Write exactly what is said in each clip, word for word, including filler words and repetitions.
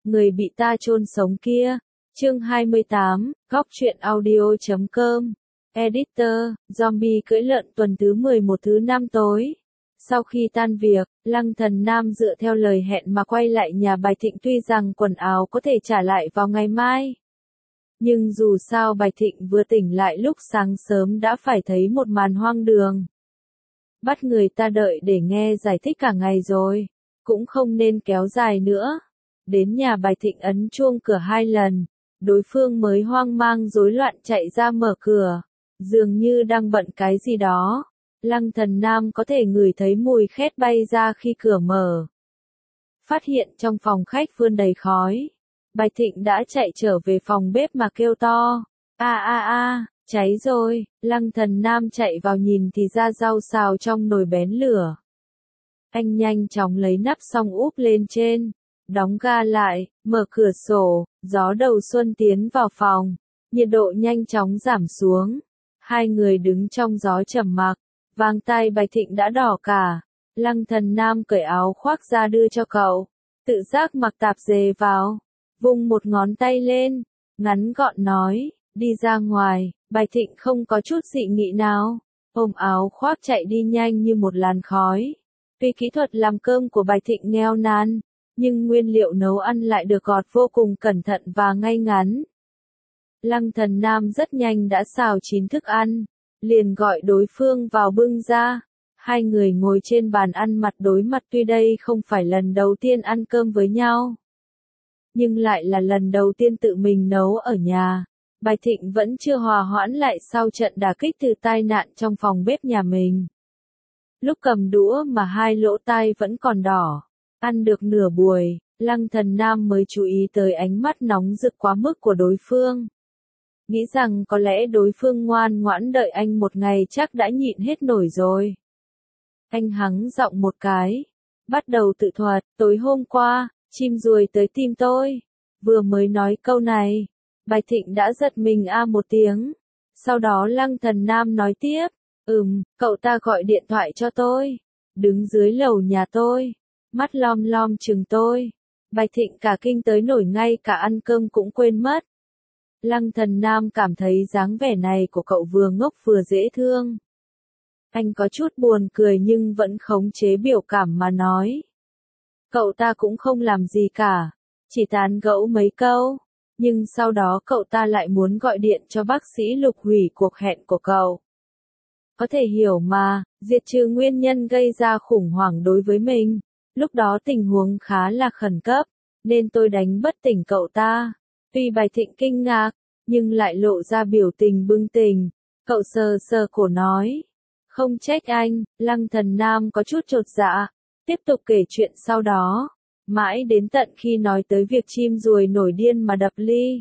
người bị ta chôn sống kia. Chương hai mươi tám, góc truyện audio chấm com. Editor, zombie cưỡi lợn tuần thứ mười một thứ năm tối. Sau khi tan việc, Lăng Thần Nam dựa theo lời hẹn mà quay lại nhà Bạch Thịnh, tuy rằng quần áo có thể trả lại vào ngày mai. Nhưng dù sao Bạch Thịnh vừa tỉnh lại lúc sáng sớm đã phải thấy một màn hoang đường. Bắt người ta đợi để nghe giải thích cả ngày rồi, cũng không nên kéo dài nữa. Đến nhà Bạch Thịnh ấn chuông cửa hai lần, đối phương mới hoang mang rối loạn chạy ra mở cửa, dường như đang bận cái gì đó. Lăng Thần Nam có thể ngửi thấy mùi khét bay ra khi cửa mở. Phát hiện trong phòng khách vươn đầy khói, Bạch Thịnh đã chạy trở về phòng bếp mà kêu to, a a a, cháy rồi. Lăng Thần Nam chạy vào nhìn thì ra rau xào trong nồi bén lửa. Anh nhanh chóng lấy nắp xong úp lên trên, đóng ga lại, mở cửa sổ, gió đầu xuân tiến vào phòng, nhiệt độ nhanh chóng giảm xuống. Hai người đứng trong gió trầm mặc, vàng tai Bạch Thịnh đã đỏ cả. Lăng Thần Nam cởi áo khoác ra đưa cho cậu, tự giác mặc tạp dề vào, vung một ngón tay lên, ngắn gọn nói, đi ra ngoài. Bạch Thịnh không có chút dị nghị nào, ôm áo khoác chạy đi nhanh như một làn khói. Tuy kỹ thuật làm cơm của Bạch Thịnh nghèo nàn, nhưng nguyên liệu nấu ăn lại được gọt vô cùng cẩn thận và ngay ngắn. Lăng Thần Nam rất nhanh đã xào chín thức ăn, liền gọi đối phương vào bưng ra. Hai người ngồi trên bàn ăn mặt đối mặt, tuy đây không phải lần đầu tiên ăn cơm với nhau, nhưng lại là lần đầu tiên tự mình nấu ở nhà. Bạch Thịnh vẫn chưa hòa hoãn lại sau trận đả kích từ tai nạn trong phòng bếp nhà mình. Lúc cầm đũa mà hai lỗ tai vẫn còn đỏ, ăn được nửa buổi, Lăng Thần Nam mới chú ý tới ánh mắt nóng rực quá mức của đối phương. Nghĩ rằng có lẽ đối phương ngoan ngoãn đợi anh một ngày chắc đã nhịn hết nổi rồi. Anh hắng giọng một cái, bắt đầu tự thuật, tối hôm qua, chim ruồi tới tìm tôi. Vừa mới nói câu này, Bạch Thịnh đã giật mình a một tiếng. Sau đó Lăng Thần Nam nói tiếp, ừm, cậu ta gọi điện thoại cho tôi, đứng dưới lầu nhà tôi, mắt lom lom chừng tôi. Bạch Thịnh cả kinh tới nổi ngay cả ăn cơm cũng quên mất. Lăng Thần Nam cảm thấy dáng vẻ này của cậu vừa ngốc vừa dễ thương. Anh có chút buồn cười nhưng vẫn khống chế biểu cảm mà nói. Cậu ta cũng không làm gì cả, chỉ tán gẫu mấy câu. Nhưng sau đó cậu ta lại muốn gọi điện cho bác sĩ Lục hủy cuộc hẹn của cậu. Có thể hiểu mà, diệt trừ nguyên nhân gây ra khủng hoảng đối với mình. Lúc đó tình huống khá là khẩn cấp, nên tôi đánh bất tỉnh cậu ta. Tuy Bạch Thịnh kinh ngạc, nhưng lại lộ ra biểu tình bừng tỉnh. Cậu sờ sờ cổ nói, không trách anh. Lăng Thần Nam có chút chột dạ, tiếp tục kể chuyện sau đó. Mãi đến tận khi nói tới việc chim ruồi nổi điên mà đập ly,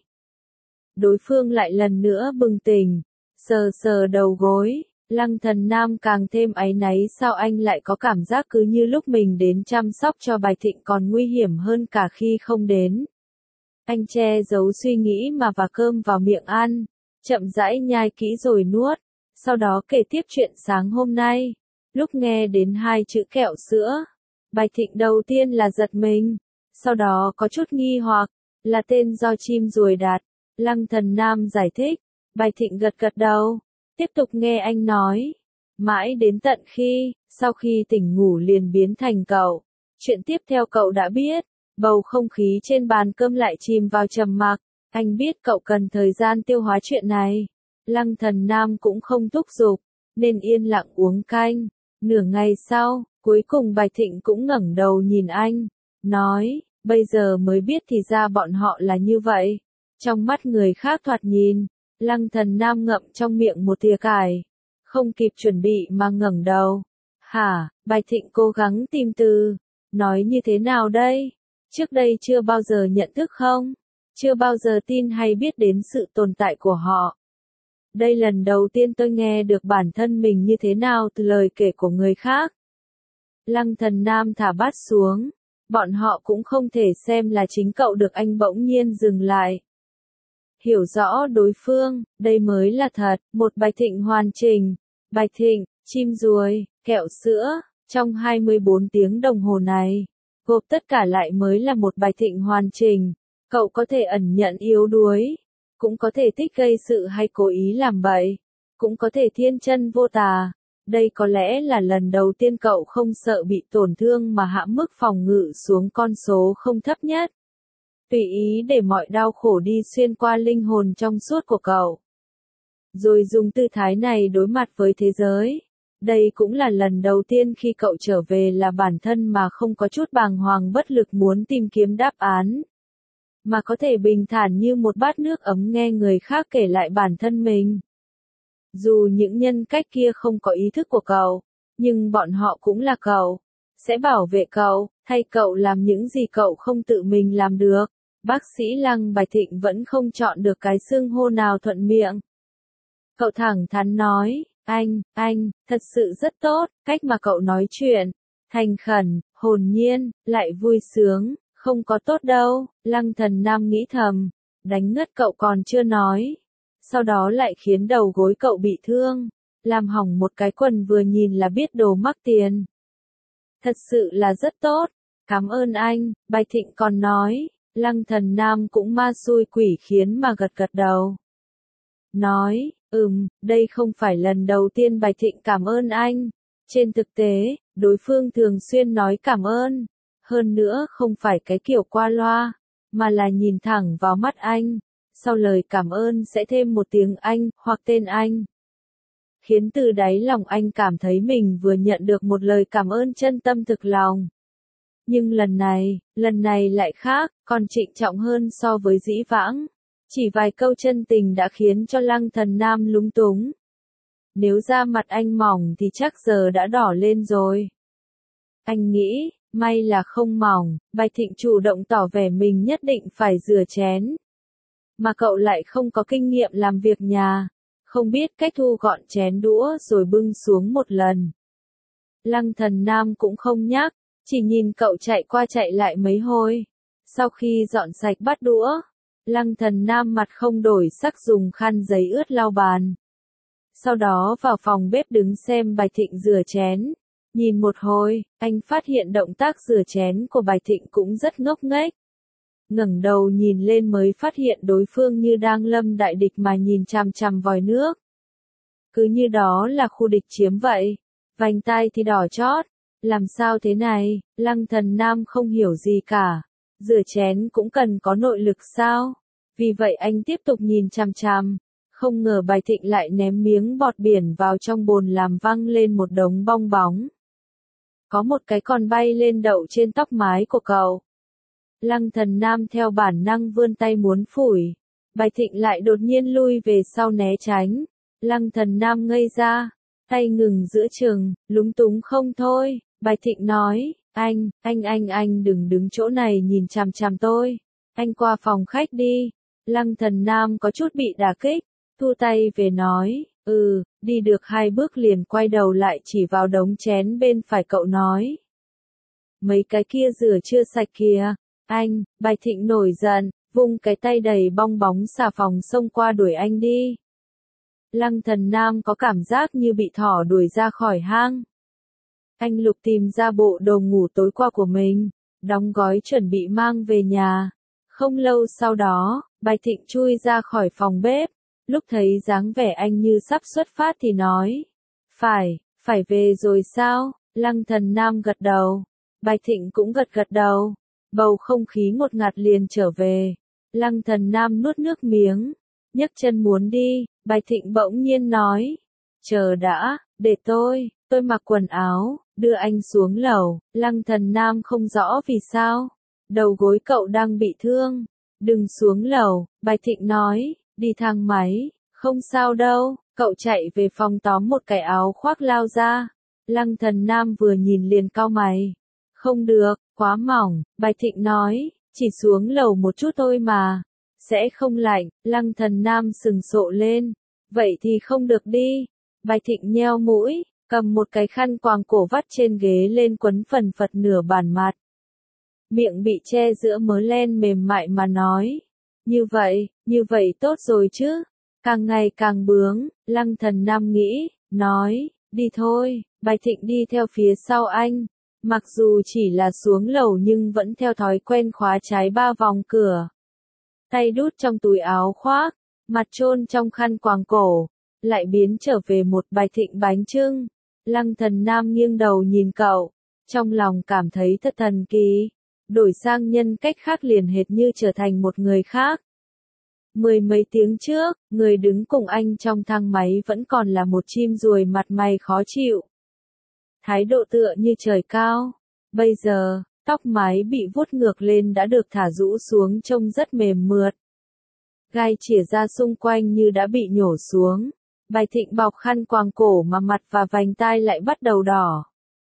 đối phương lại lần nữa bừng tỉnh, sờ sờ đầu gối. Lăng Thần Nam càng thêm áy náy, sao anh lại có cảm giác cứ như lúc mình đến chăm sóc cho Bạch Thịnh còn nguy hiểm hơn cả khi không đến. Anh che giấu suy nghĩ mà vả cơm vào miệng ăn, chậm rãi nhai kỹ rồi nuốt, sau đó kể tiếp chuyện sáng hôm nay. Lúc nghe đến hai chữ kẹo sữa, Bạch Thịnh đầu tiên là giật mình, sau đó có chút nghi hoặc, là tên do chim ruồi đặt. Lăng Thần Nam giải thích, Bạch Thịnh gật gật đầu, tiếp tục nghe anh nói. Mãi đến tận khi, sau khi tỉnh ngủ liền biến thành cậu. Chuyện tiếp theo cậu đã biết, bầu không khí trên bàn cơm lại chìm vào trầm mặc. Anh biết cậu cần thời gian tiêu hóa chuyện này. Lăng Thần Nam cũng không thúc giục, nên yên lặng uống canh. Nửa ngày sau, cuối cùng Bạch Thịnh cũng ngẩng đầu nhìn anh, nói, bây giờ mới biết thì ra bọn họ là như vậy. Trong mắt người khác thoạt nhìn, Lăng Thần Nam ngậm trong miệng một thìa cải, không kịp chuẩn bị mà ngẩng đầu. Hả? Bạch Thịnh cố gắng tìm từ, nói như thế nào đây? Trước đây chưa bao giờ nhận thức không? Chưa bao giờ tin hay biết đến sự tồn tại của họ. Đây lần đầu tiên tôi nghe được bản thân mình như thế nào từ lời kể của người khác. Lăng Thần Nam thả bát xuống, bọn họ cũng không thể xem là chính cậu được. Anh bỗng nhiên dừng lại. Hiểu rõ đối phương, đây mới là thật, một Bạch Thịnh hoàn chỉnh. Bạch Thịnh, chim ruồi, kẹo sữa, trong hai mươi bốn tiếng đồng hồ này, gộp tất cả lại mới là một bài thịnh hoàn chỉnh. Cậu có thể ẩn nhận yếu đuối, cũng có thể thích gây sự hay cố ý làm bậy, cũng có thể thiên chân vô tà. Đây có lẽ là lần đầu tiên cậu không sợ bị tổn thương mà hạ mức phòng ngự xuống con số không thấp nhất. Tùy ý để mọi đau khổ đi xuyên qua linh hồn trong suốt của cậu. Rồi dùng tư thái này đối mặt với thế giới. Đây cũng là lần đầu tiên khi cậu trở về là bản thân mà không có chút bàng hoàng bất lực muốn tìm kiếm đáp án. Mà có thể bình thản như một bát nước ấm nghe người khác kể lại bản thân mình. Dù những nhân cách kia không có ý thức của cậu, nhưng bọn họ cũng là cậu, sẽ bảo vệ cậu, thay cậu làm những gì cậu không tự mình làm được. Bác sĩ Lăng Bạch Thịnh vẫn không chọn được cái xưng hô nào thuận miệng. Cậu thẳng thắn nói, anh, anh, thật sự rất tốt, cách mà cậu nói chuyện, thành khẩn, hồn nhiên, lại vui sướng, không có tốt đâu. Lăng Thần Nam nghĩ thầm, đánh ngất cậu còn chưa nói. Sau đó lại khiến đầu gối cậu bị thương, làm hỏng một cái quần vừa nhìn là biết đồ mắc tiền. Thật sự là rất tốt, cảm ơn anh. Bạch Thịnh còn nói. Lăng Thần Nam cũng ma xui quỷ khiến mà gật gật đầu. Nói, ừm, đây không phải lần đầu tiên Bạch Thịnh cảm ơn anh. Trên thực tế, đối phương thường xuyên nói cảm ơn. Hơn nữa không phải cái kiểu qua loa, mà là nhìn thẳng vào mắt anh. Sau lời cảm ơn sẽ thêm một tiếng anh, hoặc tên anh. Khiến từ đáy lòng anh cảm thấy mình vừa nhận được một lời cảm ơn chân tâm thực lòng. Nhưng lần này, lần này lại khác, còn trịnh trọng hơn so với dĩ vãng. Chỉ vài câu chân tình đã khiến cho Lăng Thần Nam lúng túng. Nếu da mặt anh mỏng thì chắc giờ đã đỏ lên rồi. Anh nghĩ, may là không mỏng. Bạch Thịnh chủ động tỏ vẻ mình nhất định phải rửa chén. Mà cậu lại không có kinh nghiệm làm việc nhà, không biết cách thu gọn chén đũa rồi bưng xuống một lần. Lăng Thần Nam cũng không nhắc, chỉ nhìn cậu chạy qua chạy lại mấy hồi. Sau khi dọn sạch bát đũa, Lăng Thần Nam mặt không đổi sắc dùng khăn giấy ướt lau bàn. Sau đó vào phòng bếp đứng xem Bạch Thịnh rửa chén. Nhìn một hồi, anh phát hiện động tác rửa chén của Bạch Thịnh cũng rất ngốc nghếch. Ngẩng đầu nhìn lên mới phát hiện đối phương như đang lâm đại địch mà nhìn chằm chằm vòi nước. Cứ như đó là khu địch chiếm vậy. Vành tai thì đỏ chót. Làm sao thế này? Lăng Thần Nam không hiểu gì cả. Rửa chén cũng cần có nội lực sao? Vì vậy anh tiếp tục nhìn chằm chằm. Không ngờ Bạch Thịnh lại ném miếng bọt biển vào trong bồn làm văng lên một đống bong bóng. Có một cái còn bay lên đậu trên tóc mái của cậu. Lăng Thần Nam theo bản năng vươn tay muốn phủi. Bạch Thịnh lại đột nhiên lui về sau né tránh. Lăng Thần Nam ngây ra. Tay ngừng giữa chừng, lúng túng không thôi. Bạch Thịnh nói, anh, anh anh anh đừng đứng chỗ này nhìn chằm chằm tôi. Anh qua phòng khách đi. Lăng Thần Nam có chút bị đả kích. Thu tay về nói, ừ, đi được hai bước liền quay đầu lại chỉ vào đống chén bên phải cậu nói. Mấy cái kia rửa chưa sạch kìa. Anh, Bạch Thịnh nổi giận, vung cái tay đầy bong bóng xà phòng xông qua đuổi anh đi. Lăng Thần Nam có cảm giác như bị thỏ đuổi ra khỏi hang. Anh lục tìm ra bộ đồ ngủ tối qua của mình, đóng gói chuẩn bị mang về nhà. Không lâu sau đó, Bạch Thịnh chui ra khỏi phòng bếp. Lúc thấy dáng vẻ anh như sắp xuất phát thì nói. Phải, phải về rồi sao? Lăng Thần Nam gật đầu. Bạch Thịnh cũng gật gật đầu. Bầu không khí ngột ngạt liền trở về. Lăng Thần Nam nuốt nước miếng. Nhấc chân muốn đi. Bạch Thịnh bỗng nhiên nói. Chờ đã, để tôi, tôi mặc quần áo, đưa anh xuống lầu. Lăng Thần Nam không rõ vì sao. Đầu gối cậu đang bị thương. Đừng xuống lầu, Bạch Thịnh nói. Đi thang máy, không sao đâu. Cậu chạy về phòng tóm một cái áo khoác lao ra. Lăng Thần Nam vừa nhìn liền cau mày. Không được, quá mỏng. Bạch Thịnh nói, chỉ xuống lầu một chút thôi mà. Sẽ không lạnh. Lăng Thần Nam sừng sộ lên. Vậy thì không được đi. Bạch Thịnh nheo mũi, cầm một cái khăn quàng cổ vắt trên ghế lên quấn phần phật nửa bàn mặt. Miệng bị che giữa mớ len mềm mại mà nói. Như vậy, như vậy tốt rồi chứ. Càng ngày càng bướng, Lăng Thần Nam nghĩ, nói, đi thôi. Bạch Thịnh đi theo phía sau anh. Mặc dù chỉ là xuống lầu nhưng vẫn theo thói quen khóa trái ba vòng cửa. Tay đút trong túi áo khoác, mặt chôn trong khăn quàng cổ, lại biến trở về một bài thịnh bánh chưng. Lăng Thần Nam nghiêng đầu nhìn cậu, trong lòng cảm thấy thật thần kỳ, đổi sang nhân cách khác liền hệt như trở thành một người khác. Mười mấy tiếng trước, người đứng cùng anh trong thang máy vẫn còn là một chim ruồi mặt mày khó chịu. Thái độ tựa như trời cao. Bây giờ, tóc mái bị vuốt ngược lên đã được thả rũ xuống trông rất mềm mượt. Gai chìa ra xung quanh như đã bị nhổ xuống. Bài Thịnh bọc khăn quàng cổ mà mặt và vành tai lại bắt đầu đỏ.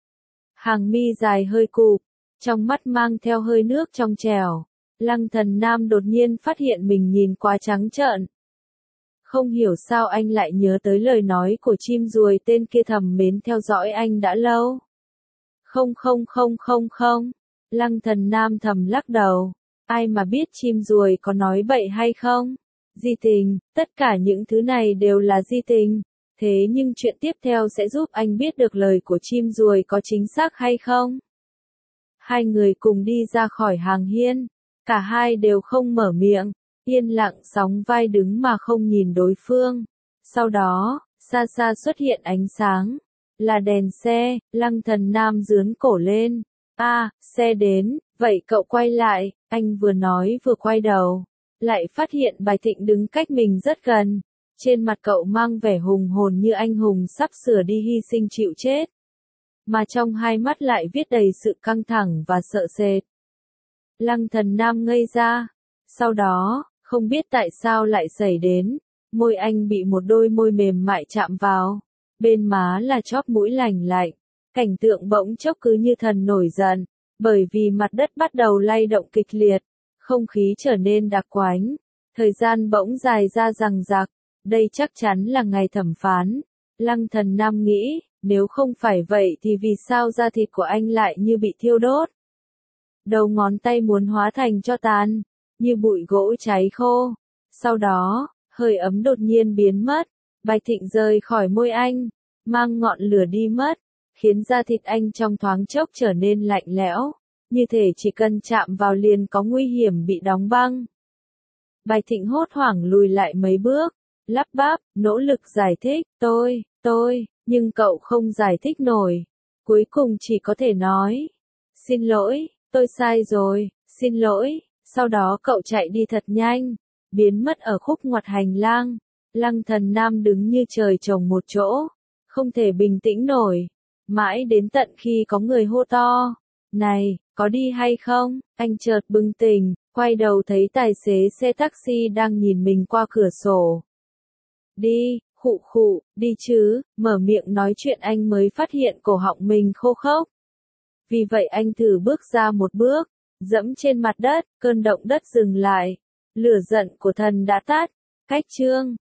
Hàng mi dài hơi cụp, trong mắt mang theo hơi nước trong trẻo. Lăng Thần Nam đột nhiên phát hiện mình nhìn quá trắng trợn. Không hiểu sao anh lại nhớ tới lời nói của chim ruồi tên kia thầm mến theo dõi anh đã lâu. Không không không không không. Lăng Thần Nam thầm lắc đầu. Ai mà biết chim ruồi có nói bậy hay không? Di tình, tất cả những thứ này đều là di tình. Thế nhưng chuyện tiếp theo sẽ giúp anh biết được lời của chim ruồi có chính xác hay không? Hai người cùng đi ra khỏi hàng hiên. Cả hai đều không mở miệng, yên lặng sóng vai đứng mà không nhìn đối phương. Sau đó, xa xa xuất hiện ánh sáng. Là đèn xe. Lăng Thần Nam giương cổ lên. A, à, xe đến, vậy cậu quay lại. Anh vừa nói vừa quay đầu. Lại phát hiện Bài Thịnh đứng cách mình rất gần. Trên mặt cậu mang vẻ hùng hồn như anh hùng sắp sửa đi hy sinh chịu chết. Mà trong hai mắt lại viết đầy sự căng thẳng và sợ sệt. Lăng Thần Nam ngây ra. Sau đó, không biết tại sao lại xảy đến. Môi anh bị một đôi môi mềm mại chạm vào. Bên má là chóp mũi lành lạnh. Cảnh tượng bỗng chốc cứ như thần nổi giận. Bởi vì mặt đất bắt đầu lay động kịch liệt. Không khí trở nên đặc quánh. Thời gian bỗng dài ra rằng rạc. Đây chắc chắn là ngày thẩm phán. Lăng Thần Nam nghĩ, nếu không phải vậy thì vì sao da thịt của anh lại như bị thiêu đốt? Đầu ngón tay muốn hóa thành tro tàn, như bụi gỗ cháy khô. Sau đó, hơi ấm đột nhiên biến mất. Bạch Thịnh rời khỏi môi anh, mang ngọn lửa đi mất, khiến da thịt anh trong thoáng chốc trở nên lạnh lẽo, như thể chỉ cần chạm vào liền có nguy hiểm bị đóng băng. Bạch Thịnh hốt hoảng lùi lại mấy bước, lắp bắp, nỗ lực giải thích, tôi, tôi, nhưng cậu không giải thích nổi. Cuối cùng chỉ có thể nói, xin lỗi, tôi sai rồi, xin lỗi. Sau đó cậu chạy đi thật nhanh, biến mất ở khúc ngoặt hành lang. Lăng Thần Nam đứng như trời trồng một chỗ, không thể bình tĩnh nổi. Mãi đến tận khi có người hô to, này, có đi hay không? Anh chợt bừng tỉnh, quay đầu thấy tài xế xe taxi đang nhìn mình qua cửa sổ. Đi, khụ khụ, đi chứ, mở miệng nói chuyện anh mới phát hiện cổ họng mình khô khốc. Vì vậy anh thử bước ra một bước, dẫm trên mặt đất, cơn động đất dừng lại. Lửa giận của thần đã tắt. Cách chương